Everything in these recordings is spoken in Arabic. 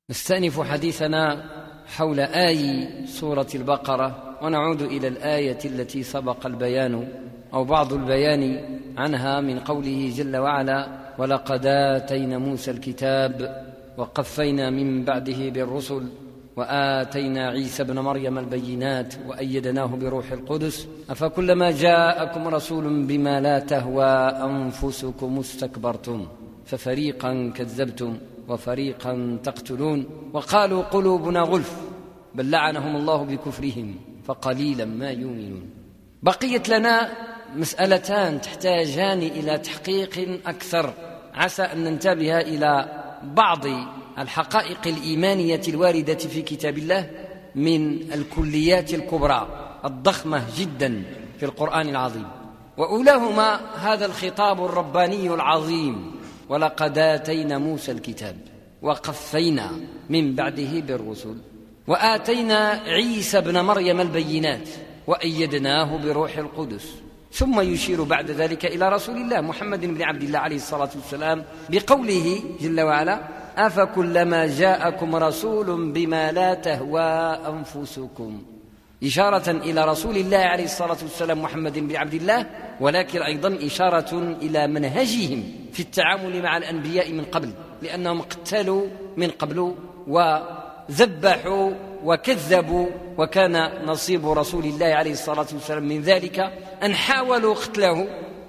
نستأنف حديثنا حول آي سورة البقرة، ونعود إلى الآية التي سبق البيان أو بعض البيان عنها من قوله جل وعلا: ولقد آتينا موسى الكتاب وقفينا من بعده بالرسل وآتينا عيسى ابن مريم البينات وأيدناه بروح القدس أفكلما جاءكم رسول بما لا تهوى أنفسكم استكبرتم ففريقا كذبتم وفريقا تقتلون وقالوا قلوبنا غلف بل لعنهم الله بكفرهم فقليلا ما يؤمنون. بقيت لنا مسألتان تحتاجان إلى تحقيق أكثر، عسى أن ننتبه إلى بعض الحقائق الإيمانية الواردة في كتاب الله من الكليات الكبرى الضخمة جدا في القرآن العظيم، وأولاهما هذا الخطاب الرباني العظيم: ولقد آتينا موسى الكتاب وقفينا من بعده بالرسل وآتينا عيسى ابن مريم البينات وأيدناه بروح القدس. ثم يشير بعد ذلك إلى رسول الله محمد بن عبد الله عليه الصلاة والسلام بقوله جل وعلا: أفكلما جاءكم رسول بما لا تهوى أنفسكم، إشارة إلى رسول الله عليه الصلاة والسلام محمد بن عبد الله، ولكن أيضا إشارة إلى منهجهم في التعامل مع الأنبياء من قبل، لأنهم قتلوا من قبل وذبحوا وكذبوا، وكان نصيب رسول الله عليه الصلاة والسلام من ذلك أن حاولوا قتله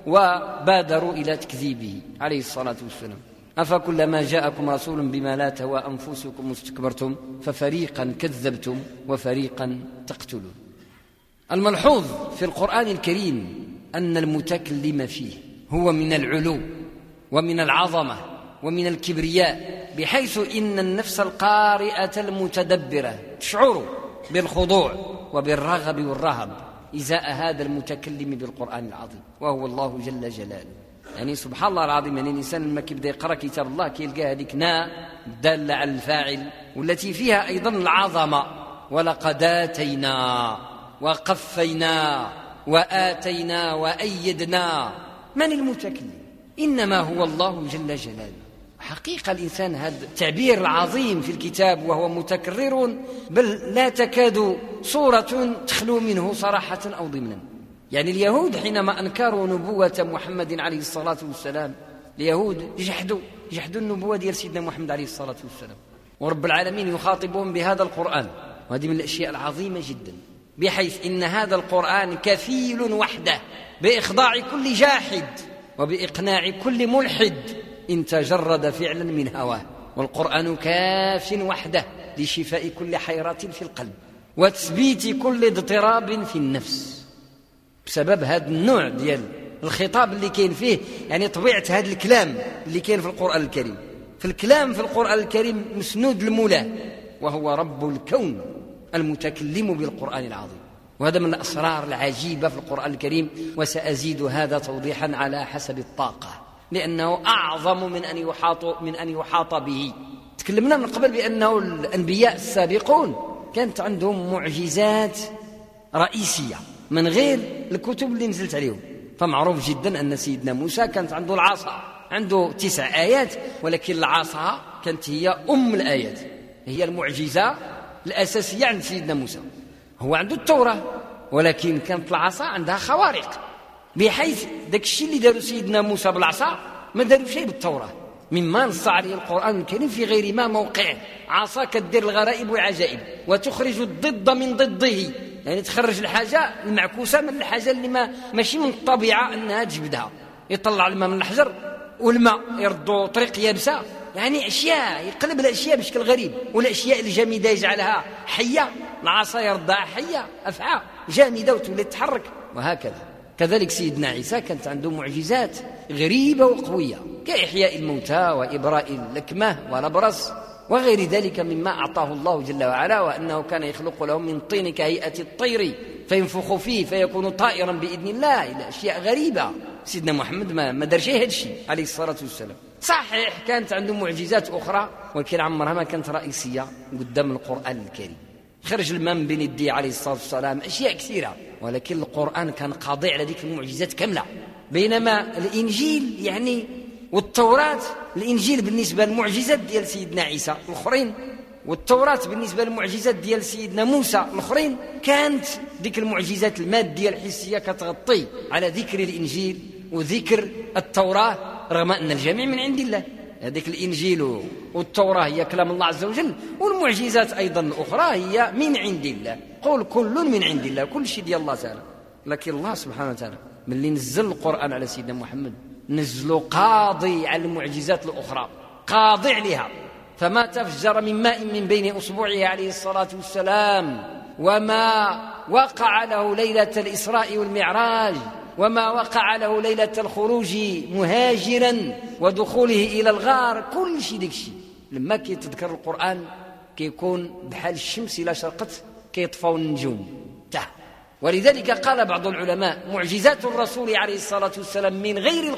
وبادروا إلى تكذيبه عليه الصلاة والسلام. أفكلما جاءكم رسول بما لا تهوى أنفسكم استكبرتم ففريقا كذبتم وفريقا تقتلون. الملحوظ في القرآن الكريم أن المتكلم فيه هو من العلو ومن العظمة ومن الكبرياء، بحيث إن النفس القارئة المتدبرة تشعر بالخضوع وبالرغب والرهب إزاء هذا المتكلم بالقرآن العظيم وهو الله جل جلاله. يعني سبحان الله العظيم، يعني الإنسان لما كيبدأ يقرأ كتاب الله كيلقى هذيك نا دالة على الفاعل والتي فيها أيضا العظمة: ولقد آتينا وقفينا وآتينا وأيدنا. من المتكلم؟ إنما هو الله جل جلاله. حقيقة الإنسان هذا التعبير العظيم في الكتاب وهو متكرر، بل لا تكاد سورة تخلو منه صراحة أو ضمنا. يعني اليهود حينما أنكروا نبوة محمد عليه الصلاة والسلام، اليهود جحدوا النبوة ديال سيدنا محمد عليه الصلاة والسلام، ورب العالمين يخاطبهم بهذا القرآن، وهذه من الأشياء العظيمة جدا، بحيث إن هذا القرآن كفيل وحده بإخضاع كل جاحد وبإقناع كل ملحد إن تجرد فعلا من هواه، والقرآن كاف وحده لشفاء كل حيرة في القلب وتثبيت كل اضطراب في النفس، بسبب هذا النوع ديال الخطاب اللي كاين فيه. يعني طبيعة هذا الكلام اللي كاين في القرآن الكريم، في الكلام في القرآن الكريم مسنود المولى وهو رب الكون المتكلم بالقرآن العظيم، وهذا من الأسرار العجيبة في القرآن الكريم. وسأزيد هذا توضيحا على حسب الطاقة، لأنه أعظم من أن يحاط به. تكلمنا من قبل بأنه الأنبياء السابقون كانت عندهم معجزات رئيسية من غير الكتب اللي نزلت عليهم. فمعروف جدا أن سيدنا موسى كانت عنده العصا، عنده 9 آيات، ولكن العصا كانت هي الآيات، هي المعجزة الأساسية عند سيدنا موسى. هو عنده التوراة، ولكن كانت العصا عندها خوارق، بحيث داك الشيء اللي داروا سيدنا موسى بالعصا ما داروا شيء بالتوراة، مما نص عليه القرآن الكريم في غير ما موقعه: عصا كدير الغرائب والعجائب وتخرج الضد من ضده، يعني تخرج الحاجة المعكوسة من الحاجة اللي ماشي من الطبيعة أنها تجبدها. يطلع الماء من الحجر والماء يردو طريق يابسة، يعني أشياء يقلب الأشياء بشكل غريب، والأشياء الجامدة يجعلها حية، العصا يردها حية أفعى جامدة وتولي تتحرك، وهكذا. كذلك سيدنا عيسى كانت عنده معجزات غريبة وقوية، كإحياء الموتى وإبراء الأكمه والأبرص وغير ذلك مما أعطاه الله جل وعلا، وأنه كان يخلق لهم من طين كهيئة الطير فينفخ فيه فيكون طائرا بإذن الله، إلى أشياء غريبة. سيدنا محمد ما دار شيء هذا الشيء عليه الصلاة والسلام. صحيح كانت عنده معجزات أخرى، ولكن عمرها ما كانت رئيسية قدام القرآن الكريم. خرج الماء من بين يديه عليه الصلاة والسلام، أشياء كثيرة، ولكن القرآن كان قاضي على ذيك المعجزات كاملة. بينما الإنجيل يعني والتوراة، الإنجيل بالنسبة للمعجزات ديال سيدنا عيسى، الآخرين والتوراة بالنسبة للمعجزات ديال سيدنا موسى الآخرين كانت ديك المعجزات المادية الحسية كتغطي على ذكر الإنجيل وذكر التوراة، رغم أن الجميع من عند الله. هذيك الإنجيل والتوراة هي كلام الله عز وجل، والمعجزات أيضا الأخرى هي من عند الله. قل كل من عند الله، كل شيء ديال الله تعالى. لكن الله سبحانه وتعالى من اللي نزل القرآن على سيدنا محمد نزلوا قاضي على المعجزات الأخرى، قاضي عليها. فما تفجر من ماء من بين أصبعه عليه الصلاة والسلام، وما وقع له ليلة الإسراء والمعراج، وما وقع له ليلة الخروج مهاجرا ودخوله إلى الغار، كل شيء ديك الشيء لما كيتذكر القرآن كيكون بحال الشمس إلى شرقت كيطفوا النجوم. ولذلك قال بعض العلماء معجزات الرسول عليه الصلاة والسلام من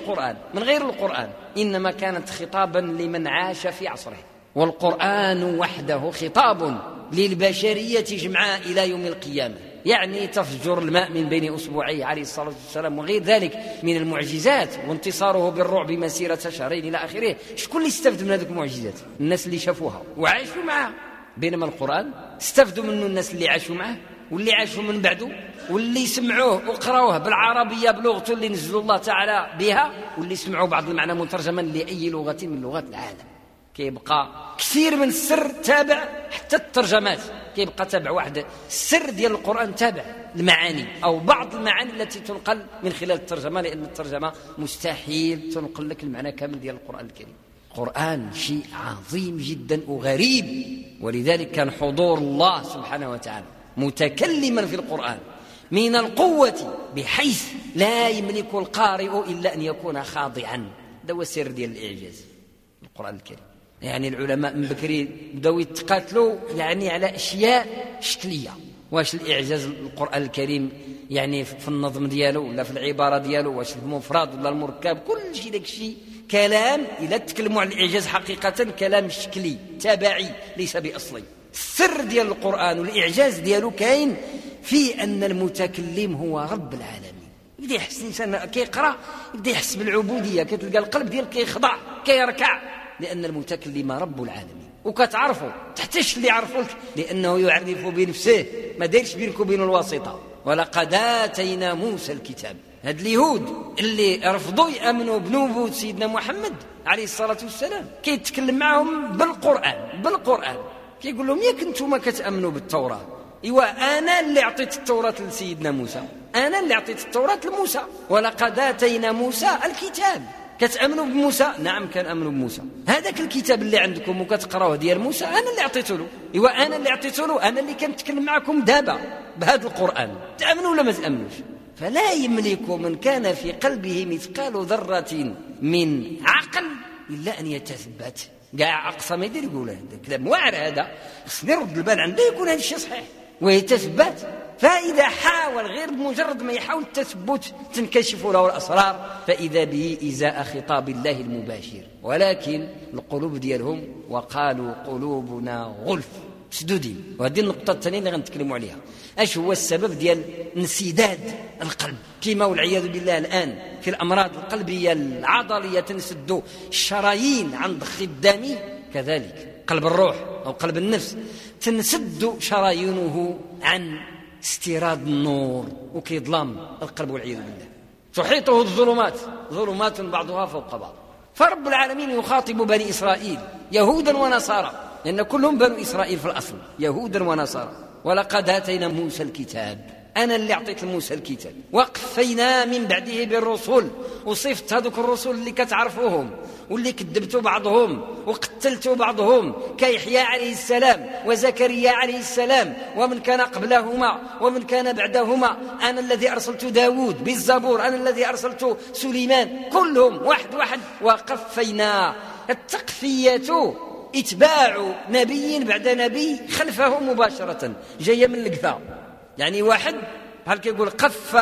غير القرآن إنما كانت خطابا لمن عاش في عصره، والقرآن وحده خطاب للبشرية جمعاء إلى يوم القيامة. يعني تفجر الماء من بين أصبعيه عليه الصلاة والسلام وغير ذلك من المعجزات، وانتصاره بالرعب مسيرة شهرين إلى آخره. شكون اللي استفد من هذه المعجزات؟ الناس اللي شافوها وعاشوا معها، بينما القرآن استفدوا منه الناس اللي عاشوا معه واللي عاشوا من بعده واللي سمعوه وقراوه بالعربية بلغته اللي نزل الله تعالى بها، واللي سمعوا بعض المعنى مترجما لأي لغة من لغات العالم. كيبقى كثير من السر تابع، حتى الترجمات كيبقى تابع واحد السر ديال القرآن تابع المعاني أو بعض المعاني التي تنقل من خلال الترجمة، لأن الترجمة مستحيل تنقل لك المعنى كامل ديال القرآن الكريم. القرآن شيء عظيم جدا وغريب، ولذلك كان حضور الله سبحانه وتعالى متكلما في القرآن من القوة بحيث لا يملك القارئ إلا أن يكون خاضعا. ده هو السر ديال الإعجاز القرآن الكريم. يعني العلماء من بكري بداو يتقاتلوا يعني على أشياء شكلية، واش الإعجاز القرآن الكريم يعني في النظم ديالو ولا في العبارة ديالو، واش المفرد ولا المركب، كل شيء داك الشيء كلام. إلا تكلموا عن الإعجاز حقيقة كلام شكلي تبعي ليس بأصلي. السر ديال القرآن والإعجاز ديالو كاين في أن المتكلم هو رب العالمين. يبدا يحس الإنسان كيقرأ يبدا يحس بالعبودية، كتلقى القلب ديالك كيخضع كيركع، لأن المتكلم رب العالمين. وكتعرفوا تحتاج اللي يعرفوك لأنه يعرف بنفسه، ما دايرش بينك وبين الواسطة. ولقد آتينا موسى الكتاب. هاد اليهود اللي رفضوا يأمنوا بنبوة سيدنا محمد عليه الصلاة والسلام كيتكلم معهم بالقرآن كيقول لهم ياك انتم كتأمنوا بالتوراة، إيوا أنا اللي أعطيت التوراة لسيدنا موسى، أنا اللي أعطيت التوراة لموسى، ولقد آتينا موسى الكتاب. كتأمنوا بموسى؟ نعم كنأمنوا بموسى. هذاك الكتاب اللي عندكم وكتقراوه ديال موسى أنا اللي أعطيته له، إيوا أنا اللي أعطيته له، أنا اللي كنتكلم معكم دابا بهذا القرآن. تأمنوا ولا ما تأمنوش؟ فلا يملك من كان في قلبه مثقال ذرة من عقل إلا أن يتثبت. قاع أقصى ما يدير يقول هذا كلام واعر، هذا خصني نرد البال عنده يكون هذا الشيء صحيح ويتثبت. فإذا حاول غير بمجرد ما يحاول التثبت تنكشف له الأسرار، فإذا به إزاء خطاب الله المباشر. ولكن القلوب ديالهم وقالوا قلوبنا غلف مسدودين. وهذه النقطة الثانية اللي غنتكلموا عليها، اش هو السبب ديال انسداد القلب؟ كما والعياذ بالله الآن في الأمراض القلبية العضلية تنسد الشرايين عن ضخ الدم، كذلك قلب الروح أو قلب النفس تنسد شرايينه عن استيراد النور، وكيظلم القلب والعياذ بالله. تحيطه الظلمات، ظلمات بعضها فوق بعض. فرب العالمين يخاطب بني إسرائيل يهودا ونصارى، لأن كلهم بنو إسرائيل في الأصل يهودا ونصارى. ولقد آتينا موسى الكتاب، أنا اللي أعطيت موسى الكتاب، وقفينا من بعده بالرسل، وصفت هذوك الرسل اللي كتعرفوهم واللي كذبتوا بعضهم وقتلتوا بعضهم كيحيى عليه السلام وزكريا عليه السلام ومن كان قبلهما ومن كان بعدهما. أنا الذي أرسلت داود بالزبور، أنا الذي أرسلت سليمان، كلهم واحد. وقفينا، التقفية اتباع نبي بعد نبي خلفه مباشرة، جاية من القفا. يعني واحد بحال كيقول قف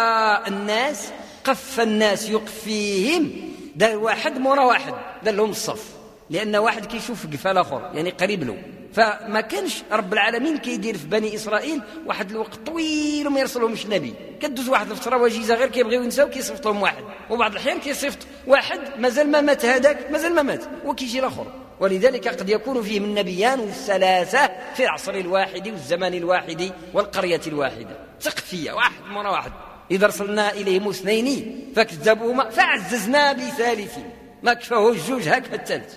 الناس يقفيهم، دار واحد مورا واحد، دار لهم الصف، لأن واحد كيشوف قفا الآخر يعني قريب له. فما كانش رب العالمين كيدير في بني إسرائيل واحد الوقت طويل وما يرسلهمش نبي. كدوز واحد الفترة وجيزة غير كيبغيو ينساو كيصيفط لهم واحد، وبعض الأحيان كيصيفط واحد مازال ما مات، هذاك مازال ما مات وكيجي الآخر. ولذلك قد يكون فيهم النبيان الثلاثة في العصر الواحد والزمان الواحد والقرية الواحدة، تقفية واحد مرة واحد. إذا رسلنا إليهم 2 فكذبوهما فعززنا ب3 ما كفاهوش 2 هكا الثالث.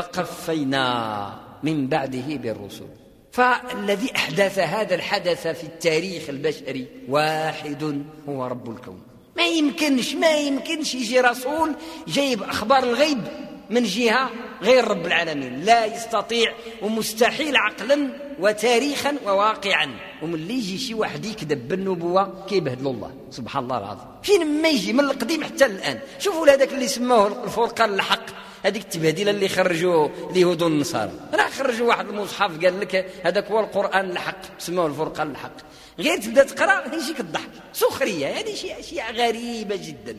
وقفينا من بعده بالرسل. فالذي أحدث هذا الحدث في التاريخ البشري واحد هو رب الكون. ما يمكنش يجي رسول جايب أخبار الغيب من جهة غير رب العالمين، لا يستطيع ومستحيل عقلا وتاريخا وواقعا. ومن اللي يجي شي واحد يكذب بالنبوة كيبهدل الله سبحان الله العظيم. فين ما يجي من القديم حتى الآن. شوفوا هذاك اللي سموه الفرقان الحق، هذيك التبهديله اللي خرجوا اليهود والنصارى، راه خرجوا واحد المصحف قال لك هذاك هو القرآن الحق سموه الفرقان الحق، غير تبدا تقرا يجيك الضحك. سخريه هذه شيء غريبه جدا،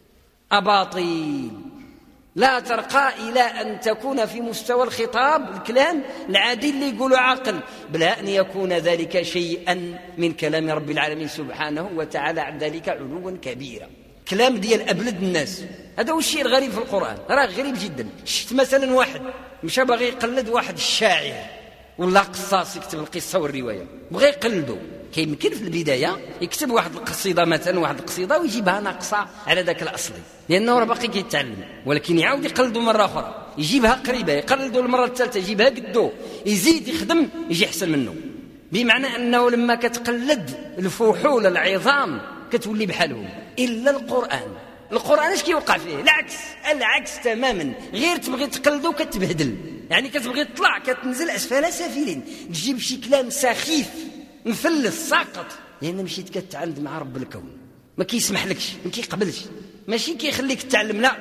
أباطيل لا ترقى إلى أن تكون في مستوى الخطاب الكلام العادي اللي يقولوا عاقل، بلا أن يكون ذلك شيئا من كلام رب العالمين سبحانه وتعالى، عن ذلك علوا كبيرا. كلام ديال أبلد الناس، هذا هو الشيء الغريب في القرآن، راه غريب جدا. شفت مثلا واحد مشى باغي يقلد واحد الشاعر ولا قصاص يكتب القصة والرواية، بغى يقلده. كيمكن في البداية يكتب واحد القصيدة مثلا، واحد القصيدة ويجيبها ناقصة على ذاك الأصلي لأنه راه باقي كيتعلم، ولكن يعاود يقلده مرة أخرى يجيبها قريبة، يقلده المرة الثالثة يجيبها قدو، يزيد يخدم يجي أحسن منه. بمعنى أنه لما كتقلد الفحول العظام كتولي بحالهم. إلا القرآن اش كيوقع فيه؟ العكس تماما، غير تبغي تقلده كتبهدل، يعني كتبغي تطلع كتنزل أسفل سافلين، تجيب شي كلام سخيف مفلس ساقط، لأن مشيت كتعاند مع رب الكون ما كيسمح لكش، ما كيقبلش، ماشي كيخليك تتعلم، لا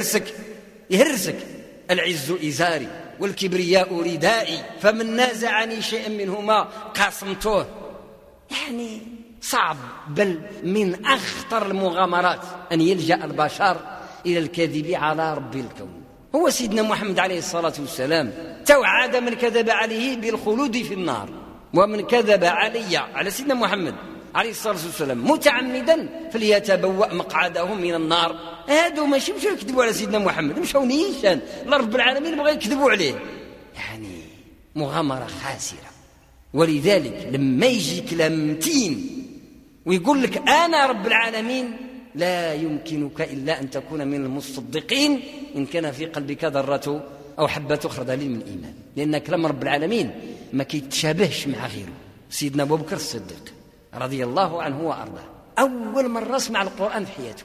يهرسك. العز إزاري والكبرياء ردائي فمن نازعني شيئا منهما قاسمته. يعني صعب، بل من أخطر المغامرات أن يلجأ البشر إلى الكذب على رب الكون. هو سيدنا محمد عليه الصلاة والسلام توعد من كذب عليه بالخلود في النار، ومن كذب على سيدنا محمد عليه الصلاة والسلام متعمدا فليتبوأ مقعده من النار. هادو ماشي مشاو يكذبوا على سيدنا محمد، مشاو نيشان لرب العالمين بغا يكذبوا عليه، يعني مغامرة خاسرة. ولذلك لما يجي كلام متين ويقول لك أنا رب العالمين، لا يمكنك إلا أن تكون من المصدقين إن كان في قلبك ذرة أو حبة خردل من إيمان، لأن كلام رب العالمين ما كيتشابهش مع غيره. سيدنا أبو بكر الصديق رضي الله عنه وأرضاه أول مرة سمع القرآن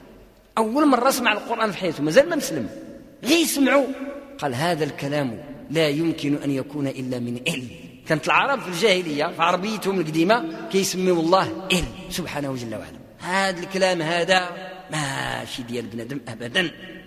في حياته، مازال ما مسلم، غير يسمعوا قال هذا الكلام لا يمكن أن يكون إلا من علم. كانت العرب في الجاهلية في عربيتهم القديمة كيسميوا الله علم سبحانه جل وعلا. هذا الكلام هذا ماشي ديال بنادم أبدا،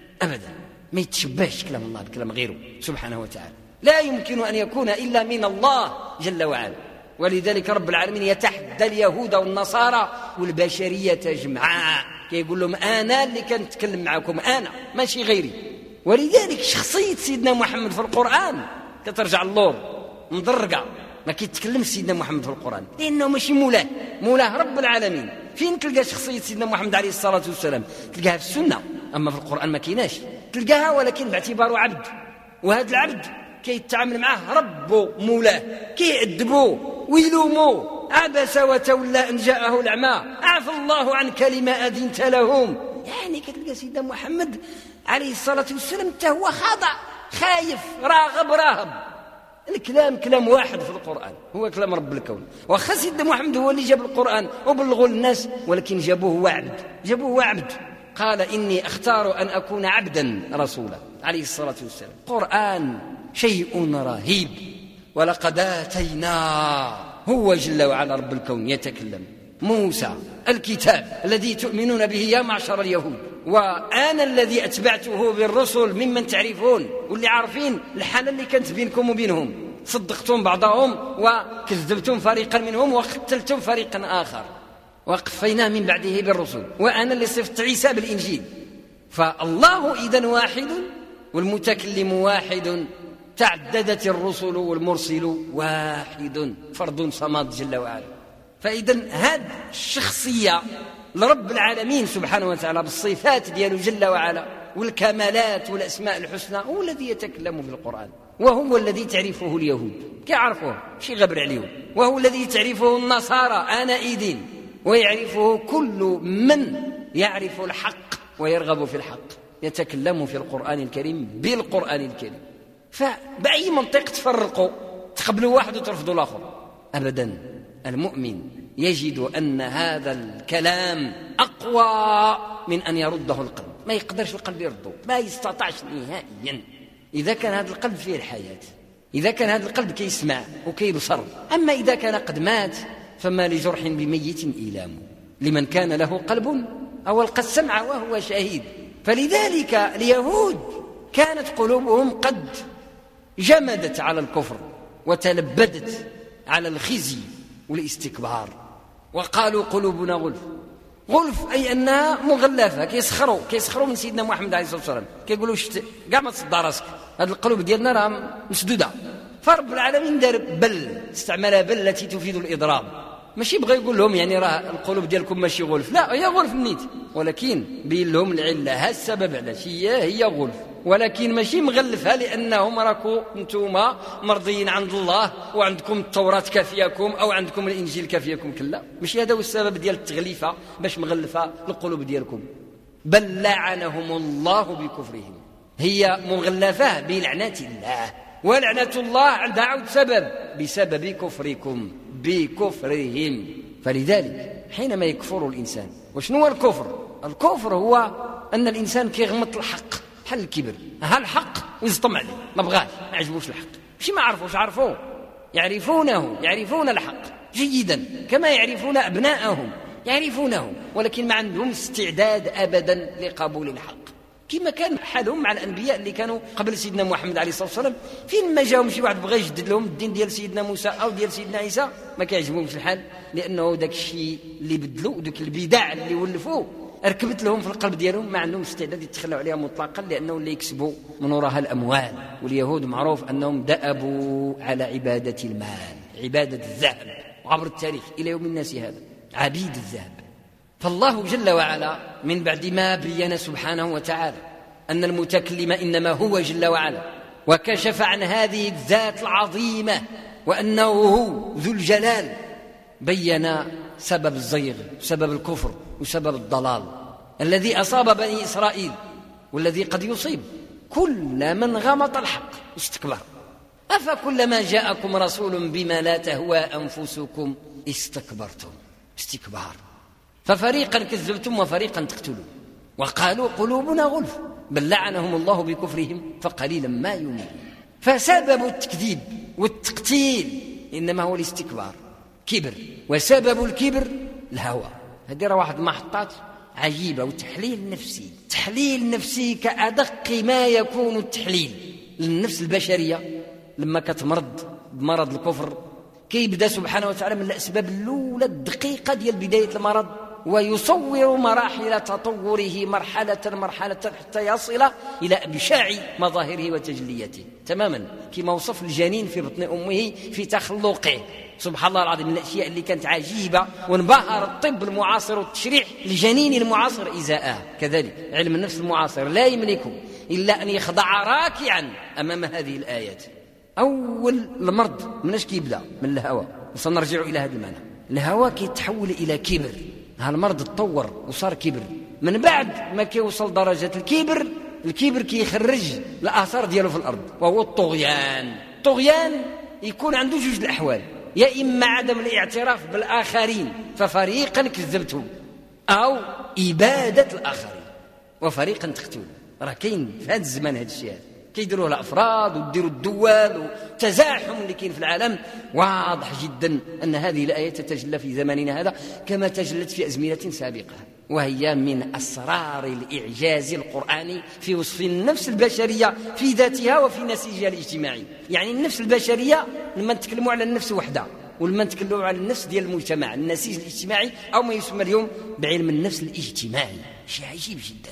ما يتشبهش كلام الله بكلام غيره سبحانه وتعالى، لا يمكن أن يكون إلا من الله جل وعلا. ولذلك رب العالمين يتحدى اليهود والنصارى والبشرية جمعاء، كيقول لهم أنا اللي كنتكلم معكم، أنا ماشي غيري. ولذلك شخصية سيدنا محمد في القرآن كترجع اللور مدرقة، ما كيتكلمش سيدنا محمد في القرآن لأنه ماشي مولاه رب العالمين. فين تلقى شخصية سيدنا محمد عليه الصلاة والسلام؟ تلقاها في السنة، أما في القرآن ما كيناش تلقاها، ولكن باعتباره عبد، وهذا العبد كيتعامل معه ربه مولاه، كيعذبوه ويلوموه، عبس وتولى أن جاءه الأعمى عفى الله عنك لما أذنت لهم. يعني كتلقى سيدنا محمد عليه الصلاة والسلام هو خاضع خايف راهب. الكلام كلام واحد في القرآن هو كلام رب الكون، وخا سيدنا محمد هو اللي جاب القرآن وبلغوا للناس، ولكن جابوه هو عبد. قال إني أختار أن أكون عبدا رسولا عليه الصلاة والسلام. القرآن شيء رهيب، ولقد آتينا هو جل وعلا رب الكون يتكلم. موسى الكتاب الذي تؤمنون به يا معشر اليهود، وأنا الذي أتبعته بالرسل ممن تعرفون، واللي عارفين الحالة اللي كانت بينكم وبينهم، صدقتم بعضهم وكذبتم فريقا منهم وقتلتم فريقا آخر، وقفينا من بعده بالرسل، وأنا اللي صفت عيسى بالإنجيل. فالله إذن واحد والمتكلم واحد، تعددت الرسل والمرسل واحد، فرد صمد جل وعلا. فإذن هذه الشخصية لرب العالمين سبحانه وتعالى بالصفات دياله جل وعلا والكمالات والأسماء الحسنى هو الذي يتكلم في القرآن، وهو الذي تعرفه اليهود كيعرفوه شي غبر عليهم، وهو الذي تعرفه النصارى آنئذ، ويعرفه كل من يعرف الحق ويرغب في الحق، يتكلم في القرآن الكريم بالقرآن الكريم. فبأي منطق تفرقوا تقبلوا واحد وترفضوا الآخر؟ أبدا. المؤمن يجد أن هذا الكلام أقوى من أن يرده القلب، ما يقدرش القلب يرده، ما يستطيعش نهائيا. إذا كان هذا القلب فيه الحياة، إذا كان هذا القلب كيسمع وكيبصر. أما إذا كان قد مات فما لجرح بميت إيلام، لمن كان له قلب أو ألقى السمع وهو شهيد. فلذلك اليهود كانت قلوبهم قد جمدت على الكفر وتلبدت على الخزي والاستكبار، وقالوا قلوبنا غلف. غلف أي أنها مغلفة، كيسخروا من سيدنا محمد عليه الصلاة والسلام، كيقولوا كاع ما تصدع راسك، هذه القلوب ديالنا راه مسدودة. فرب العالمين دار بل، استعملها بل التي تفيد الإضراب، ماشي بغى يقول لهم يعني راه القلوب ديالكم ماشي غلف، لا هي غلف النيت، ولكن بين لهم العلة، ها السبب علاش هي غلف، ولكن ماشي مغلفها لأنهم راكو نتوما مرضيين عند الله وعندكم التوراة كافيكم أو عندكم الإنجيل كافيكم، كلا ماشي هذا هو السبب ديال التغليفة باش مغلفة القلوب ديالكم. بل لعنهم الله بكفرهم، هي مغلفة بلعنة الله، ولعنة الله عندها عود سبب بسبب كفركم بكفرهم. فلذلك حينما يكفر الإنسان، وشنو هو الكفر؟ الكفر هو أن الإنسان كيغمط الحق بحال الكبر، ها الحق ويزطم عليه، ما بغاش، ما عجبوش الحق، ماشي ما عرفوش، عرفوه، يعرفون الحق جيدا كما يعرفون أبناءهم، يعرفونه، ولكن ما عندهم استعداد أبدا لقبول الحق، كما كان حالهم مع الأنبياء اللي كانوا قبل سيدنا محمد عليه الصلاة والسلام. فين ما جاهم شي واحد بغى يجدد لهم الدين ديال سيدنا موسى أو ديال سيدنا عيسى ما كيعجبهمش الحال، لأنه داك الشيء اللي بدلوا، داك البدع اللي ولفوه ركبت لهم في القلب ديالهم، ما عندهم استعداد يتخلوا عليها مطلقا، لأنه اللي يكسبوا من وراها الأموال. واليهود معروف أنهم دأبوا على عبادة المال، عبادة الذهب، وعبر التاريخ إلى يوم الناس هذا عبيد الذهب. فالله جل وعلا من بعد ما بين سبحانه وتعالى أن المتكلم إنما هو جل وعلا، وكشف عن هذه الذات العظيمة وأنه هو ذو الجلال، بين سبب الزيغ وسبب الكفر وسبب الضلال الذي أصاب بني إسرائيل، والذي قد يصيب كل من غمط الحق واستكبر. أفكلما جاءكم رسول بما لا تهوى أنفسكم استكبرتم، استكبار، ففريقا كذبتم وفريقا تقتلون، وقالوا قلوبنا غلف بل لعنهم الله بكفرهم فقليلا ما يؤمنون. فسبب التكذيب والتقتيل إنما هو الاستكبار، كبر، وسبب الكبر الهوى. هذه راه واحد المحطات عجيبة. وتحليل نفسي، تحليل نفسي كأدق ما يكون التحليل للنفس البشرية لما كتمرض بمرض الكفر، كيبدأ سبحانه وتعالى من الأسباب الأولى الدقيقة ديال بداية المرض، ويصور مراحل تطوره مرحلة حتى يصل إلى أبشاع مظاهره وتجلياته، تماما كما وصف الجنين في بطن أمه في تخلقه. سبحان الله العظيم، من الأشياء اللي كانت عجيبة، وانبهر الطب المعاصر والتشريع الجنين المعاصر إزاءه. كذلك علم النفس المعاصر لا يملك إلا أن يخضع راكعا أمام هذه الآيات. أول المرض مناش كيبدأ؟ من الهوى، وسنرجع إلى هذا المعنى. الهوى كيتحول إلى كبر، هالمرض تطور وصار كبر. من بعد ما كيوصل درجة الكبر كيخرج الآثار دياله في الأرض، وهو الطغيان. الطغيان يكون عنده جوج الأحوال، يا إما عدم الاعتراف بالآخرين ففريقا كذبتهم، أو إبادة الآخرين وفريقا تقتلون. راه كاين في هذا الزمان هذا الشيء كيديروه الأفراد ويديروا الدول، وتزاحم اللي كاين في العالم. واضح جدا أن هذه الآية تتجلى في زماننا هذا كما تجلت في أزمنة سابقة، وهي من أسرار الإعجاز القرآني في وصف النفس البشرية في ذاتها وفي نسيجها الاجتماعي. يعني النفس البشرية لما نتكلموا على النفس وحدها، ولما نتكلموا على النفس ديال المجتمع، النسيج الاجتماعي، أو ما يسمى اليوم بعلم النفس الاجتماعي، شيء عجيب جدا.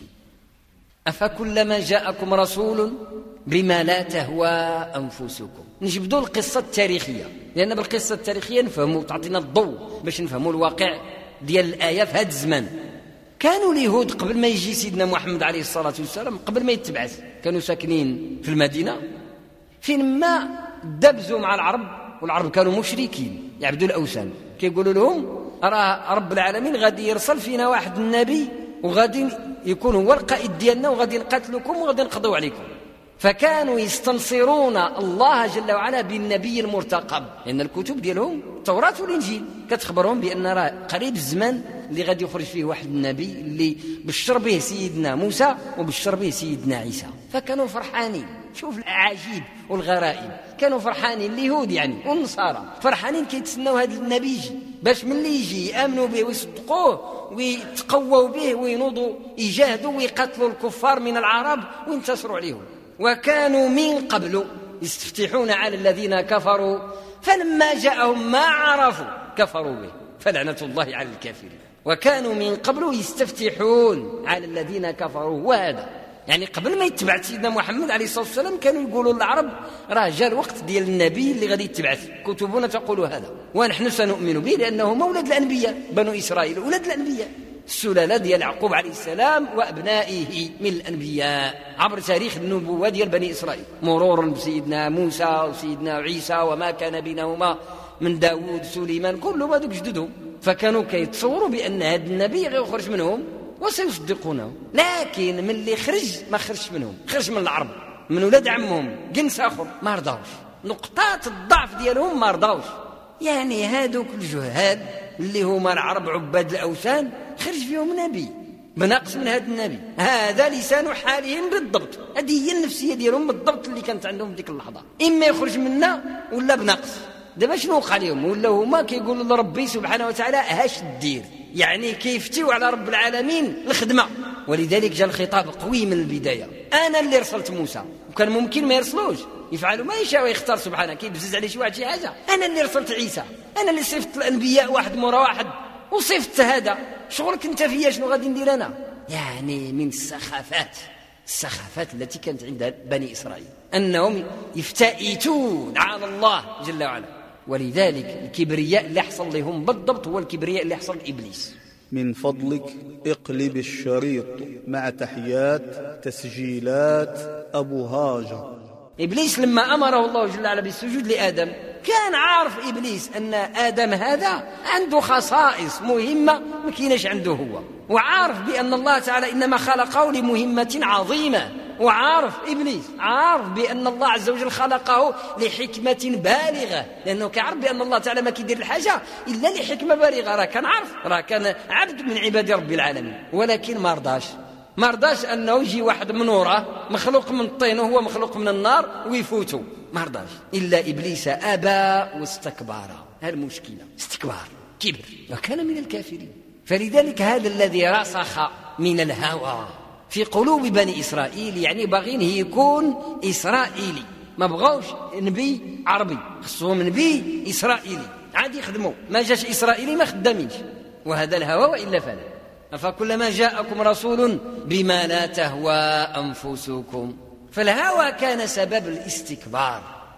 أفكلما جاءكم رسول بما لا تهوى أنفسكم. نجبدوا القصة التاريخية، لأن بالقصة التاريخية نفهموا، تعطينا الضوء باش نفهموا الواقع ديال الآية في هذا الزمان. كانوا اليهود قبل ما يجي سيدنا محمد عليه الصلاة والسلام، قبل ما يتبعث، كانوا ساكنين في المدينة فين ما دبزوا مع العرب، والعرب كانوا مشركين يعبدوا الأوثان. كيقولوا لهم راه رب العالمين غادي يرسل فينا واحد النبي وغادي يكون هو القائد ديالنا وغادي نقاتلكم وغادي نقضوا عليكم. فكانوا يستنصرون الله جل وعلا بالنبي المرتقب، لأن الكتب ديالهم التوراة والإنجيل كتخبرهم بأن راه قريب الزمان اللي غادي يخرج فيه واحد النبي اللي بشر به سيدنا موسى وبشر به سيدنا عيسى. فكانوا فرحانين. شوف العجيب والغرائب، كانوا فرحانين اليهود يعني والنصارى فرحانين كيتسناو هذا النبي يجي، باش من اللي يجي يآمنوا به ويصدقوه ويتقووا به وينوضوا يجاهدوا ويقتلوا الكفار من العرب وينتصروا عليهم. وكانوا من قبل يستفتحون على الذين كفروا فلما جاءهم ما عرفوا كفروا به فلعنة الله على الكافرين. وكانوا من قبل يستفتحون على الذين كفروا. وهذا يعني قبل ما يتبعث سيدنا محمد عليه الصلاة والسلام كانوا يقولوا للعرب راه جاء الوقت ديال النبي اللي غادي يتبعث، كتبنا تقول هذا ونحن سنؤمن به لأنه مولد الأنبياء، بنو إسرائيل أولاد الأنبياء، السلالة ديال يعقوب عليه السلام وأبنائه من الأنبياء عبر تاريخ النبوة ديال بني إسرائيل، مرورا بسيدنا موسى وسيدنا عيسى وما كان بينهما من داود سليمان، كلهم هذوك جددهم. فكانوا كيتصوروا بأن هذا النبي غيخرج منهم وسيصدقونه. لكن من اللي خرج ما خرج منهم، خرج من العرب، من ولاد عمهم جنس آخر ما رضاوش، نقطات الضعف ديالهم ما رضاوش. يعني هذوك الجهال اللي هما العرب عباد الأوثان خرج فيهم نبي بنقص من هذا النبي. هذا لسان حالهم بالضبط، هذه هي النفسية ديالهم بالضبط اللي كانت عندهم في ديك اللحظة، إما يخرج منا ولا بنقص. دابا شنو وقع لهم؟ ولا هما كيقولوا لربي سبحانه وتعالى هاش دير، يعني كيفتيو على رب العالمين الخدمة. ولذلك جاء الخطاب قوي من البداية، أنا اللي رسلت موسى، وكان ممكن ما يرسلوش، يفعلوا ما يشاء ويختار سبحانه، كيبزز عليه شي واحد شي حاجة. أنا اللي رسلت عيسى، أنا اللي صفت الأنبياء واحد مورا واحد وصفت هذا، شغلك انت فيا شنو غادي ندير أنا؟ يعني من السخافات التي كانت عند بني إسرائيل أنهم يفتئتون على الله جل وعلا. ولذلك الكبرياء اللي حصل لهم بالضبط هو الكبرياء اللي حصل لإبليس. من فضلك اقلب الشريط مع تحيات تسجيلات أبو هاجر. إبليس لما أمره الله جل وعلا بالسجود لآدم كان عارف إبليس أن آدم هذا عنده خصائص مهمة ما كيناش عنده هو، وعارف بأن الله تعالى إنما خلقه لمهمة عظيمة، وعارف إبليس عارف بأن الله عز وجل خلقه لحكمة بالغة، لأنه كعرف بأن الله تعالى ما كيدير الحاجة إلا لحكمة بالغة. راه كان عارف، راه كان عبد من عباد رب العالمين، ولكن ما رضاش أنه يجي واحد من وراء مخلوق من الطين وهو مخلوق من النار ويفوتوا، ما رضاش. إلا إبليس أبى واستكبر. هالمشكلة استكبار كبر وكان من الكافرين. فلذلك هذا الذي رسخ من الهوى في قلوب بني إسرائيل، يعني باغين يكون إسرائيلي، ما بغوش نبي عربي، خصهم نبي إسرائيلي عادي يخدموا، ما جاش إسرائيلي ما خدامينش. وهذا الهوى وإلا فلا. فكلما جاءكم رسول بما لا تهوى أنفسكم. فالهوى كان سبب الاستكبار،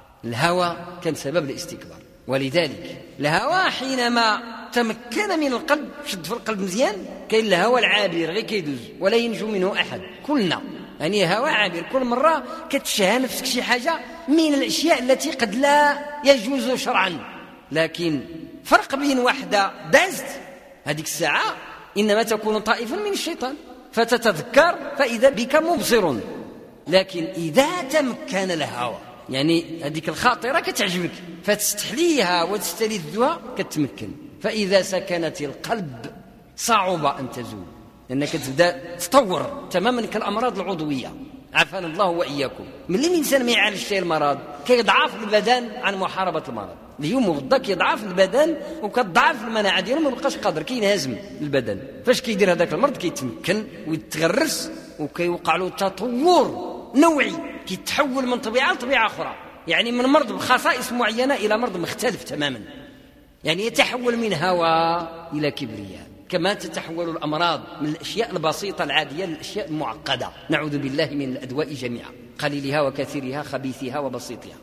الهوى كان سبب الاستكبار. ولذلك الهوى حينما تمكن من القلب، شد في القلب مزيان، كاين الهوى العابر غير كيدوز ولا ينجو منه أحد، كلنا يعني هوى عابر، كل مرة كتشهى نفسك شي حاجة من الأشياء التي قد لا يجوز شرعا. لكن فرق بين وحدة دازت هذيك الساعة إنما تكون طائفا من الشيطان فتتذكر فإذا بك مبصر. لكن إذا تمكن الهوى، يعني هذيك الخاطرة كتعجبك فتستحليها وتستلذها كتمكن، فإذا سكنت القلب صعب أن تزول، لأنك تبدأ تطور تماما كالأمراض العضوية، عافانا الله وإياكم. من اللي الإنسان ما يعالج شيء المرض كيضعف البدن عن محاربة المرض، اليوم وغدا كيضعف البدن وكتضعف المناعة ديالو، ما بقاش قادر كينهزم البدن. فاش كيدير هذاك المرض كيتمكن ويتغرس وكيوقع له تطور نوعي، كيتحول من طبيعة لطبيعة أخرى، يعني من مرض بخصائص معينة إلى مرض مختلف تماما، يعني يتحول من هوى إلى كبرياء، كما تتحول الأمراض من الأشياء البسيطة العادية للأشياء المعقدة. نعوذ بالله من الأدواء جميعا، قليلها وكثيرها، خبيثها وبسيطها.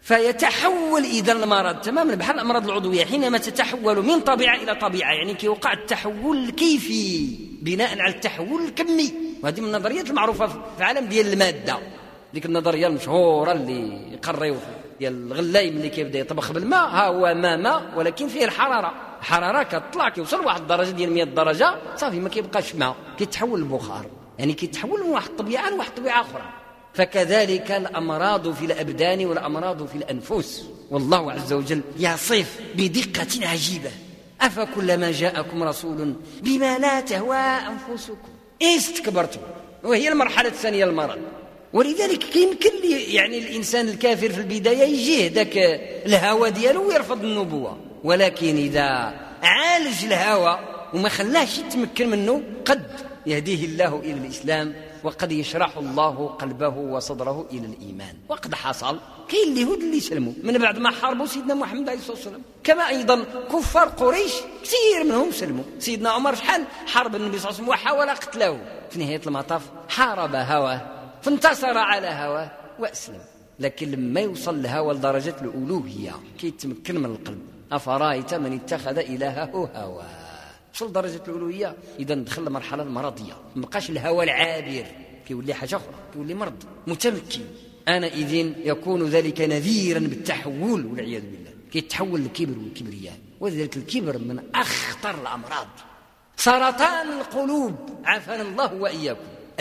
فيتحول إذا المرض تماما بحال الأمراض العضوية، حينما تتحول من طبيعة إلى طبيعة، يعني كيوقع التحول الكيفي بناء على التحول الكمي. وهذه من النظريات المعروفة في العالم ديال المادة، ديك النظرية المشهورة اللي يقريو ديال الغلايم اللي كيبدا يطبخ بالماء، ها هو ماء ولكن فيه الحرارة كتطلع كيوصل لواحد الدرجة ديال 100 درجة صافي ما كيبقاش ماء، كيتحول لبخار، يعني كيتحول من واحد الطبيعة لواحد الطبيعة أخرى. فكذلك الأمراض في الأبدان والأمراض في الأنفس، والله عز وجل يصف بدقة عجيبة: أفكلما جاءكم رسول بما لا تهوى أنفسكم استكبرتم. وهي المرحلة الثانية للمرض. ولذلك كيمكن يعني الإنسان الكافر في البداية يجيه ذاك الهوى ديالو ويرفض النبوة، ولكن إذا عالج الهوى وما خلاش يتمكن منه قد يهديه الله إلى الإسلام، وقد يشرح الله قلبه وصدره إلى الإيمان. وقد حصل كاين اليهود اللي سلموا من بعد ما حاربوا سيدنا محمد عليه الصلاة والسلام، كما أيضا كفار قريش كثير منهم سلموا. سيدنا عمر شحال حارب النبي صلى الله عليه وسلم وحاول قتله، في نهاية المطاف حارب هواه فانتصر على هواه وأسلم. لكن لما يوصل الهوى لدرجة الألوهية كيتمكن من القلب. أفرايت من اتخذ إلهه هواه، وصل درجة الألوهية إذا دخل المرحلة المرضية، مبقاش الهوى العابر، كيولي حاجة أخرى، كيولي مرض متمكن. أنا إذن يكون ذلك نذيرا بالتحول والعياذ بالله، كيتحول الكبر والكبرياء. وذلك الكبر من أخطر الأمراض، سرطان القلوب، عافانا الله وإياكم.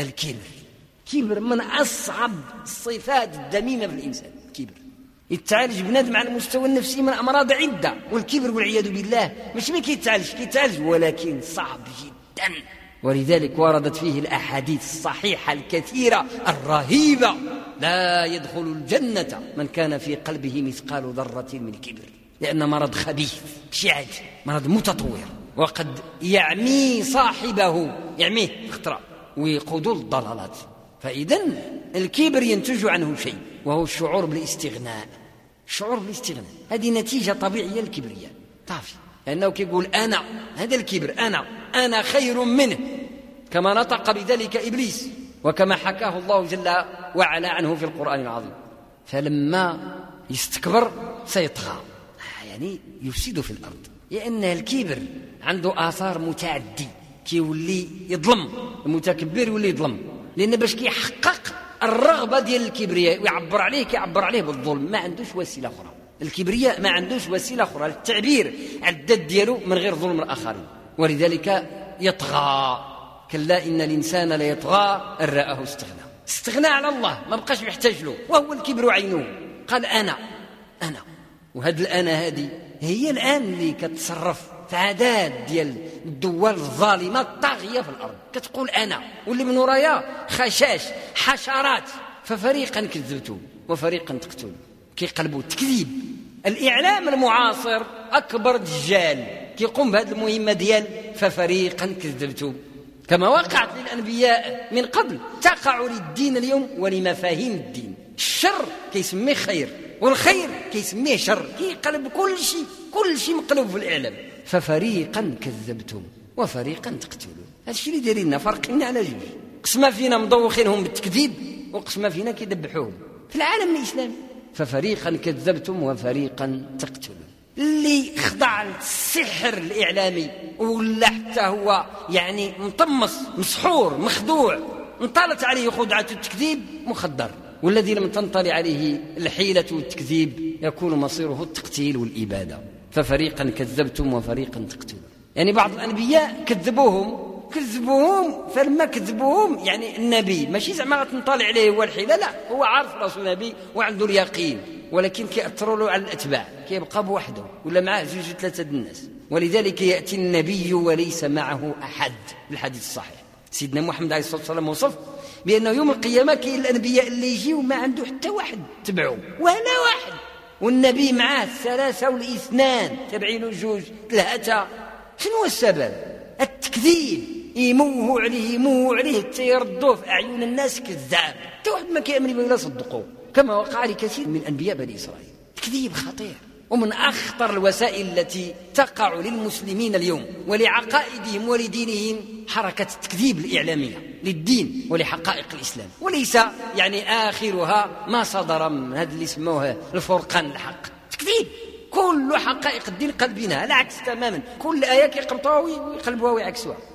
الكبر من أصعب الصفات الذميمة في الإنسان. الكبر يتعالج بنادم على المستوى النفسي من أمراض عدة، والكبر والعياذ بالله مش ما كيتعالج ولكن صعب جدا. ولذلك وردت فيه الأحاديث الصحيحة الكثيرة الرهيبة: لا يدخل الجنة من كان في قلبه مثقال ذرة من كبر، لأن مرض خبيث شعج، مرض متطور، وقد يعمي صاحبه، يعميه اختراع ويقود الضلالات. فإذن الكبر ينتج عنه شيء، وهو الشعور بالاستغناء. الشعور بالاستغناء هذه نتيجة طبيعية للكبرياء، طافي، لأنه كيقول أنا، هذا الكبر، أنا خير منه، كما نطق بذلك إبليس، وكما حكاه الله جل وعلا عنه في القرآن العظيم. فلما يستكبر سيطغى، يعني يفسد في الأرض، لأن الكبر عنده آثار متعدي، كيولي يظلم، المتكبر يولي يظلم، لأن باش كيحقق الرغبة ديال الكبرياء ويعبر عليه كيعبر عليه بالظلم، ما عندوش وسيلة أخرى. الكبرياء ما عندوش وسيلة أخرى للتعبير عن الذات ديالو من غير ظلم الآخرين، ولذلك يطغى. كلا إن الإنسان لا يطغى أن رآه استغنى على الله، ما بقاش يحتاج له، وهو الكبر عينه. قال أنا. وهذا الأنا هذه هي الآن اللي كتصرف في عادات ديال الدول الظالمة الطاغية في الأرض، كتقول أنا، واللي من ورايا خشاش حشرات. ففريقا كذبتم وفريقا تقتلون، كيقلبوا التكذيب. الإعلام المعاصر أكبر دجال كيقوم بهذه المهمة ديال ففريقا كذبتم، كما وقعت للأنبياء من قبل تقع للدين اليوم ولمفاهيم الدين. الشر كيسميه خير، والخير كيسميه شر، كيقلب كل شيء مقلوب في الإعلام. ففريقا كذبتم وفريقا تقتلون، هذا الشيء اللي دايرين فرقنا على جوج، قسمة فينا مضوخينهم بالتكذيب وقسمة فينا كيدبحوهم في العالم الإسلامي. ففريقا كذبتم وفريقا تقتلون. اللي خضع للسحر الإعلامي ولا حتى هو يعني مطمس مسحور مخدوع، انطلت عليه خدعة التكذيب مخدر، والذي لم تنطلي عليه الحيلة والتكذيب يكون مصيره التقتيل والإبادة. ففريقا كذبتم وفريقا تقتلون، يعني بعض الأنبياء كذبوهم، فلما كذبوهم يعني النبي ماشي زعما تنطلع عليه هو الحيلة، لا، هو عارف راسه نبي وعنده اليقين، ولكن كيأثروا له على الأتباع، كيبقى بوحده ولا معه 2 3 الناس. ولذلك يأتي النبي وليس معه أحد. بالحديث الصحيح سيدنا محمد عليه الصلاة والسلام وصف بأنه يوم القيامة كاين الأنبياء اللي يجيوا ما عنده حتى واحد تبعه، ولا واحد، والنبي معاه 3 و2 تبعين 2 3. شنو هو السبب؟ التكذيب، يموهوا عليه حتى يردوه في أعين الناس كذاب، حتى واحد ما كيأمن به ولا صدقوه، كما وقع لكثير من أنبياء بني إسرائيل. التكذيب خطير، ومن أخطر الوسائل التي تقع للمسلمين اليوم ولعقائدهم ولدينهم حركة التكذيب الإعلامية للدين ولحقائق الإسلام، وليس يعني آخرها ما صدر من هذا اللي سموه الفرقان الحق. تكذيب كل حقائق الدين قلبينها، العكس تماما، كل آية يقمطوها ويقلبوها ويعكسوها.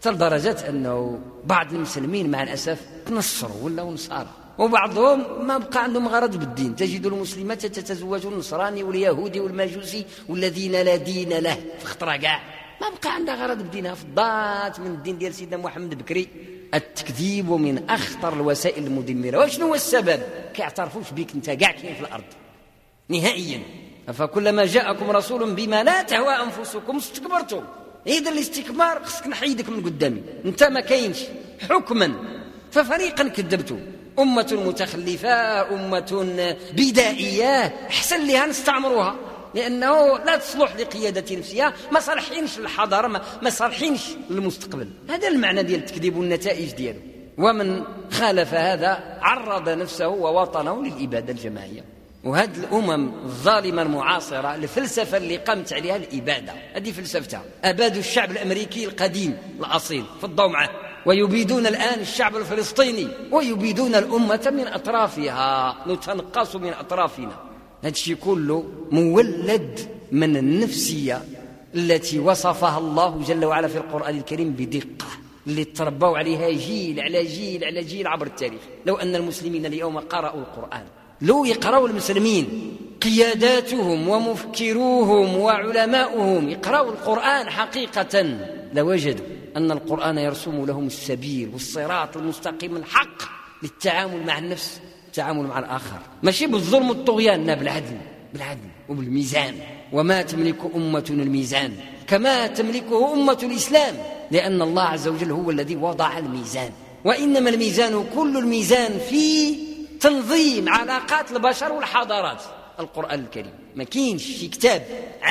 حتى لدرجة أنه بعض المسلمين مع الأسف تنصروا ولا نصارى، وبعضهم ما بقى عندهم غرض بالدين. تجد المسلمات تتزوج النصراني واليهودي والمجوسي والذين لا دين له في خطرة كاع، ما بقى عندها غرض بدينها، فضات من الدين ديال سيدنا محمد بكري. التكذيب من أخطر الوسائل المدمرة. وشنو هو السبب؟ كيعترفوش بك انت كاع كاين في الأرض نهائيا. فكلما جاءكم رسول بما لا تهوى أنفسكم استكبرتم. إذا الاستكبار خصك نحيدك من قدامي، انت ما كاينش حكما. ففريقا كذبتم، أمة متخلفة، أمة بدائية، أحسن لها نستعمروها لأنه لا تصلح لقيادة نفسها، ما صالحينش للحضارة، ما صالحينش للمستقبل. هذا المعنى ديال التكذيب والنتائج دياله. ومن خالف هذا عرض نفسه ووطنه للإبادة الجماعية. وهذه الأمم الظالمة المعاصرة الفلسفة اللي قامت عليها الإبادة، هذه فلسفتها. أبادوا الشعب الأمريكي القديم الأصيل فضوا معه، ويبيدون الآن الشعب الفلسطيني، ويبيدون الأمة من أطرافها، نتنقص من أطرافنا. هذا الشيء كله مولد من النفسية التي وصفها الله جل وعلا في القرآن الكريم بدقة، اللي تربوا عليها جيل على جيل على جيل عبر التاريخ. لو أن المسلمين اليوم قرأوا القرآن، لو يقرأوا المسلمين قياداتهم ومفكروهم وعلماؤهم يقرأوا القرآن حقيقة، لوجدوا أن القرآن يرسم لهم السبيل والصراط المستقيم الحق للتعامل مع النفس، التعامل مع الآخر، ماشي بالظلم والطغيان، لا، بالعدل وبالميزان. وما تملك أمة الميزان كما تملكه أمة الإسلام، لأن الله عز وجل هو الذي وضع الميزان. وإنما الميزان كل الميزان في تنظيم علاقات البشر والحضارات. القرآن الكريم ما كاينش شي كتاب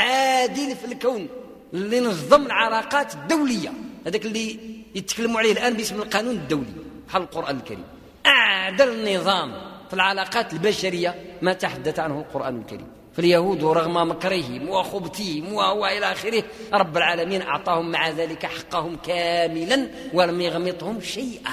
عادل في الكون اللي نظم العلاقات الدولية، هذاك اللي يتكلموا عليه الآن باسم القانون الدولي، بحال القرآن الكريم. أعدل نظام في العلاقات البشرية ما تحدث عنه القرآن الكريم. فاليهود رغم مكرهم وخبثهم وإلى آخره، رب العالمين أعطاهم مع ذلك حقهم كاملا ولم يغمطهم شيئا.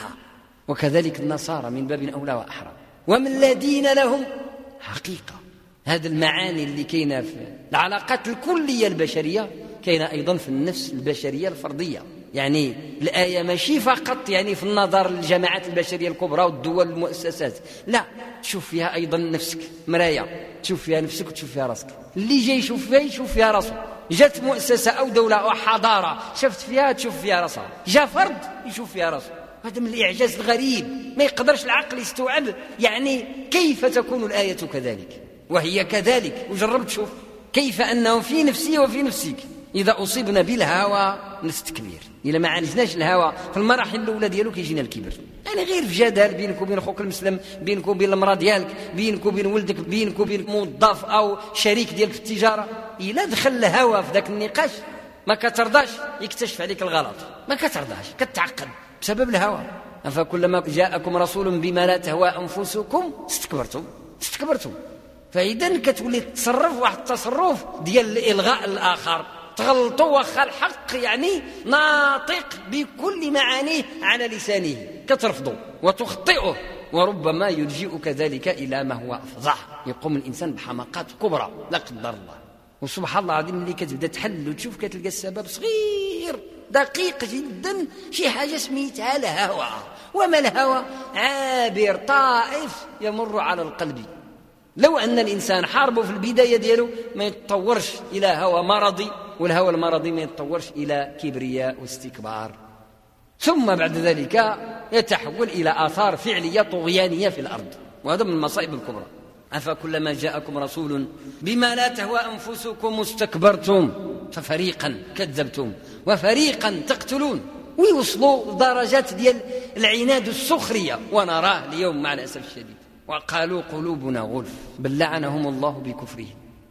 وكذلك النصارى من باب أولى وأحرى. ومن الذين لهم حقيقة هذه المعاني اللي كاينه في العلاقات الكلية البشرية كاينه أيضا في النفس البشرية الفردية. يعني الآية ماشي فقط يعني في النظر للجماعات البشرية الكبرى والدول والمؤسسات، لا، تشوف فيها أيضا نفسك مرايا، تشوف فيها نفسك وتشوف فيها راسك. اللي جاي يشوف فيها راسه. جات مؤسسة أو دولة أو حضارة شفت فيها تشوف فيها راسها، جاء فرد يشوف فيها راسه. هذا من الإعجاز الغريب، ما يقدرش العقل يستوعب. يعني كيف تكون الآية كذلك وهي كذلك؟ وجرب تشوف كيف أنه في نفسي وفي نفسك. إذا أصيبنا بالهوى نستكبر، إذا ما عالجناش الهوى في المراحل الأولى ديالو كيجينا الكبر. يعني غير في جدال بينك وبين أخوك المسلم، بينك وبين المرأة ديالك، بينك وبين ولدك، بينك وبين موظف أو شريك ديالك في التجارة، إلا دخل الهوى في ذاك النقاش ما كترضاش يكتشف عليك الغلط، ما كترضاش، كتعقد بسبب الهوى. فكلما جاءكم رسول بما لا تهوى أنفسكم استكبرتم. فإذا كتولي تتصرف واحد التصرف ديال إلغاء الآخر، تغلطوا واخا الحق يعني ناطق بكل معانيه على لسانه كترفضه وتخطئه، وربما يلجئك ذلك إلى ما هو أفظع. يقوم الإنسان بحماقات كبرى لا قدر الله. وسبحان الله العظيم اللي كتبدا تحل وتشوف كتلقى السبب صغير دقيق جدا، شي حاجة سميتها الهوى. وما الهوى؟ عابر طائف يمر على القلب. لو أن الإنسان حاربه في البداية ديالو ما يتطورش إلى هوى مرضي، والهوى المرضي ما يتطورش إلى كبرياء واستكبار، ثم بعد ذلك يتحول إلى آثار فعلية طغيانية في الأرض. وهذا من المصائب الكبرى. أفكلما جاءكم رسول بما لا تهوى أنفسكم استكبرتم ففريقا كذبتم وفريقا تقتلون. ويوصلوا درجات ديال العناد السخرية، ونراه اليوم مع الأسف الشديد. وقالوا قلوبنا غلف، بل لعنهم الله بكفرهم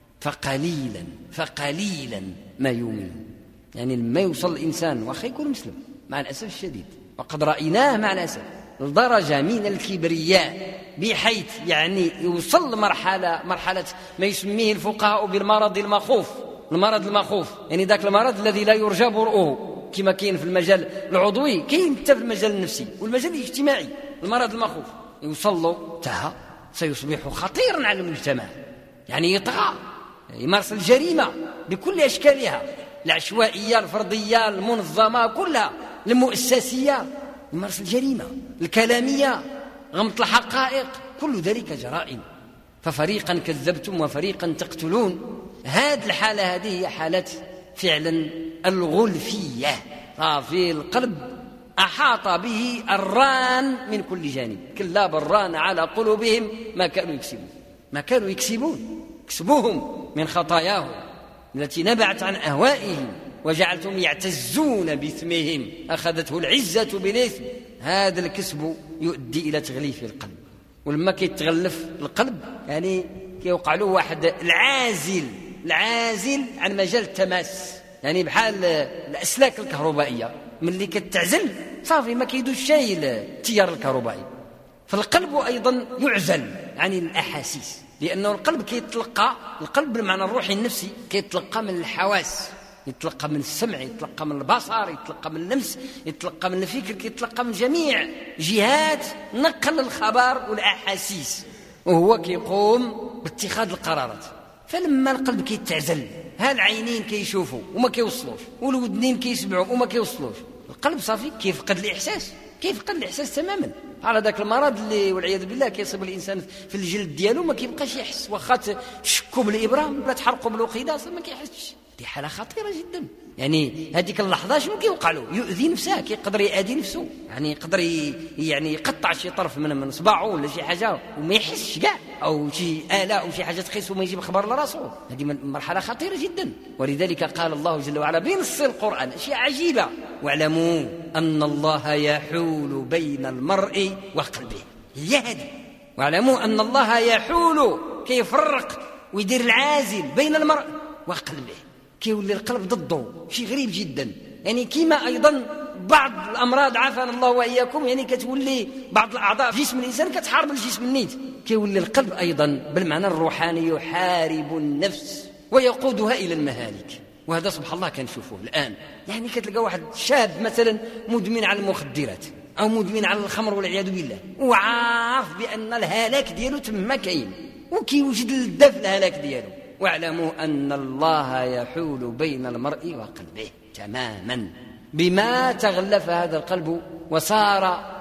فقليلا ما يؤمنون. يعني لما يوصل الإنسان وخا يكون مسلم مع الأسف الشديد، وقد رأيناه مع الأسف لدرجة من الكبرياء بحيث يعني يوصل لمرحلة ما يسميه الفقهاء بالمرض المخوف. المرض المخوف يعني ذاك المرض الذي لا يرجى برؤه، كما كاين في المجال العضوي كاين حتى في المجال النفسي والمجال الاجتماعي. المرض المخوف يوصل له تها سيصبح خطيرا على المجتمع، يعني يطغى، يمارس الجريمة بكل أشكالها، العشوائية الفردية المنظمة كلها، المؤسسية، يمارس الجريمة الكلامية، غمط الحقائق، كل ذلك جرائم. ففريقا كذبتم وفريقا تقتلون. هذه الحالة هذه هي حالة فعلا الغلفية. في القلب أحاط به الران من كل جانب. كلا بران على قلوبهم ما كانوا يكسبون كسبوهم من خطاياهم التي نبعت عن أهوائهم، وجعلتهم يعتزون باسمهم، أخذته العزة بالإثم. هذا الكسب يؤدي إلى تغليف القلب، ولما كيتغلف القلب يعني كيوقع له واحد العازل عن مجال التماس، يعني بحال الأسلاك الكهربائية ملي كتعزل صافي ما كيدوش شيء التيار الكهربائي. فالقلب أيضا يعزل عن الأحاسيس، لأنه القلب القلب بالمعنى الروحي النفسي كيتلقى من الحواس، يتلقى من السمع، يتلقى من البصر، يتلقى من اللمس، يتلقى من الفكر، يتلقى من جميع جهات نقل الخبر والأحاسيس، وهو كيقوم باتخاذ القرارات. فلما القلب كيتعزل، العينين كيشوفوا وما كيوصلوش، والودنين كيسمعوا وما كيوصلوش، القلب صافي كيفقد الإحساس تماما. على ذاك المرض اللي والعياذ بالله كيصيب الإنسان في الجلد ديالو، ما كيبقاش يحس، واخا تشكوا بالإبرة ولا تحرقوا بالوقيدة ما كيحسش. دي حالة خطيرة جدا. يعني هذيك اللحظة شنو كيوقع له؟ يؤذي نفسه، كيقدر يأذي نفسه، يعني يقدر يعني يقطع شي طرف من صباعه ولا شي حاجة وما يحسش كاع، أو شي آلة أو شي حاجة تخيس وما يجيب خبر لراسه. هذه مرحلة خطيرة جدا. ولذلك قال الله جل وعلا بنص القرآن أشياء عجيبة: واعلموا أن الله يحول بين المرء وقلبه. هي هذه، واعلموا أن الله يحول، كيفرق ويدير العازل بين المرء وقلبه، كيولي القلب ضده. شيء غريب جدا. يعني كيما أيضا بعض الأمراض عافانا الله وإياكم، يعني كتولي بعض الأعضاء في جسم الإنسان كتحارب الجسم النيت، كيولي القلب أيضا بالمعنى الروحاني يحارب النفس ويقودها إلى المهالك. وهذا سبحان الله كنشوفوه الآن. يعني كتلقى واحد شاب مثلا مدمن على المخدرات أو مدمن على الخمر والعياذ بالله، وعارف بأن الهلاك ديالو تما كاين، وكيوجد اللذة في الهلاك ديالو. واعلموا أن الله يحول بين المرء وقلبه تماما. بما تغلف هذا القلب وصار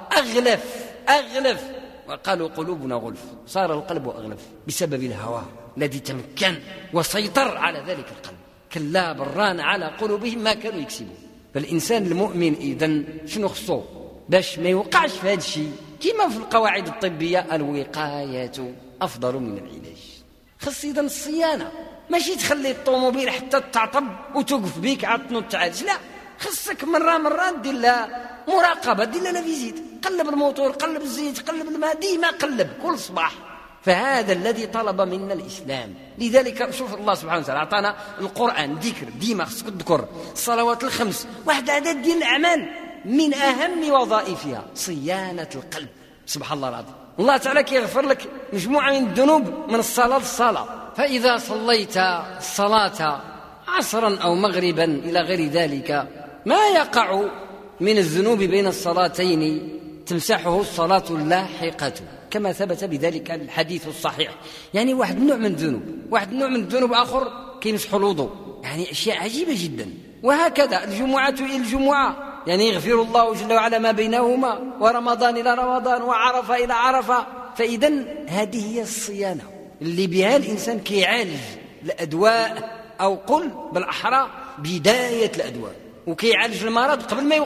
أغلف، وقالوا قلوبنا غلف. صار القلب أغلف بسبب الهوى الذي تمكن وسيطر على ذلك القلب. كلا بران على قلوبهم ما كانوا يكسبون. فالإنسان المؤمن إذن شنو خصو باش ما يوقعش في هذا الشيء؟ كما في القواعد الطبية: الوقاية أفضل من العلاج. خص إذن الصيانة، ماشي تخلي الطوموبيل حتى تعطب وتوقف بيك عاد تنوض تعالج، لا، خصك مرة دير لها مراقبة، دير لها فيزيت، قلب الموتور، قلب الزيت، قلب الماء، ديما قلب كل صباح. فهذا الذي طلب منا الإسلام. لذلك شوف الله سبحانه وتعالى أعطانا القرآن ذكر، ديما خصك تذكر الصلوات الخمس، واحد عدد ديال الأعمال من أهم وظائفها صيانة القلب. سبحان الله العظيم. الله تعالى كيغفر لك مجموعة من الذنوب من الصلاة للصلاة. فإذا صليت الصلاة عصرا أو مغربا إلى غير ذلك، ما يقع من الذنوب بين الصلاتين تمسحه الصلاة اللاحقة، كما ثبت بذلك الحديث الصحيح. يعني واحد نوع من الذنوب آخر كيمسح الوضوء. يعني أشياء عجيبة جدا. وهكذا الجمعة إلى الجمعة، يعني يغفر الله جل وعلا ما بينهما، ورمضان إلى رمضان، وعرفة إلى عرفة. فإذن هذه هي الصيانة اللي بها الإنسان كيعالج الأدواء، أو قل بالأحرى بداية الأدواء، وكيعالج المرض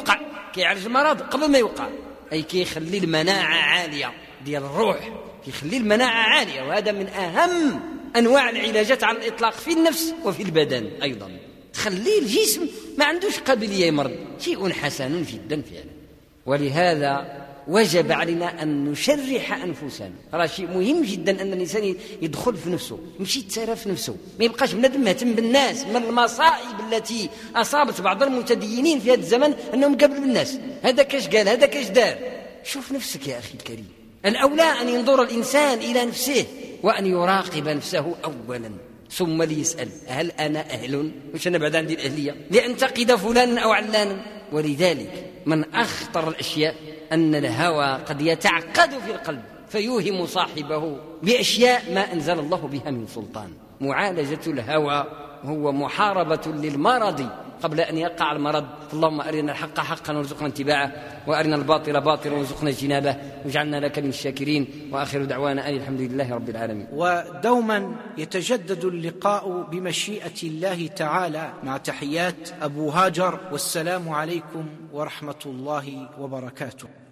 قبل ما يوقع، أي كيخلي المناعة عالية ديال الروح، كيخلي المناعة عالية. وهذا من أهم أنواع العلاجات على الإطلاق في النفس وفي البدن أيضا. تخلي الجسم ما عندوش قابلية يمرض، شيء حسن جدا فعلا. ولهذا وجب علينا أن نشرح أنفسنا. راه شيء مهم جدا أن الإنسان يدخل في نفسه، يمشي يتسارى في نفسه، ما يبقاش بنادم مهتم بالناس. من المصائب التي أصابت بعض المتدينين في هذا الزمن أنهم قبلوا بالناس، هذا كاش قال، هذا كاش دار. شوف نفسك يا أخي الكريم. الأولى أن ينظر الإنسان إلى نفسه وأن يراقب نفسه أولا، ثم ليسأل: هل أنا أهل؟ وش أنا بعد عندي الأهلية لأنتقد فلانا أو علانا؟ ولذلك من أخطر الأشياء أن الهوى قد يتعقد في القلب فيوهم صاحبه بأشياء ما أنزل الله بها من سلطان. معالجة الهوى هو محاربة للمرض قبل أن يقع المرض. اللهم أرنا الحق حقا وارزقنا اتباعه، وأرنا الباطل باطلا وارزقنا اجتنابه، واجعلنا لك من الشاكرين. وآخر دعوانا أن الحمد لله رب العالمين. ودوما يتجدد اللقاء بمشيئة الله تعالى، مع تحيات أبو هاجر، والسلام عليكم ورحمة الله وبركاته.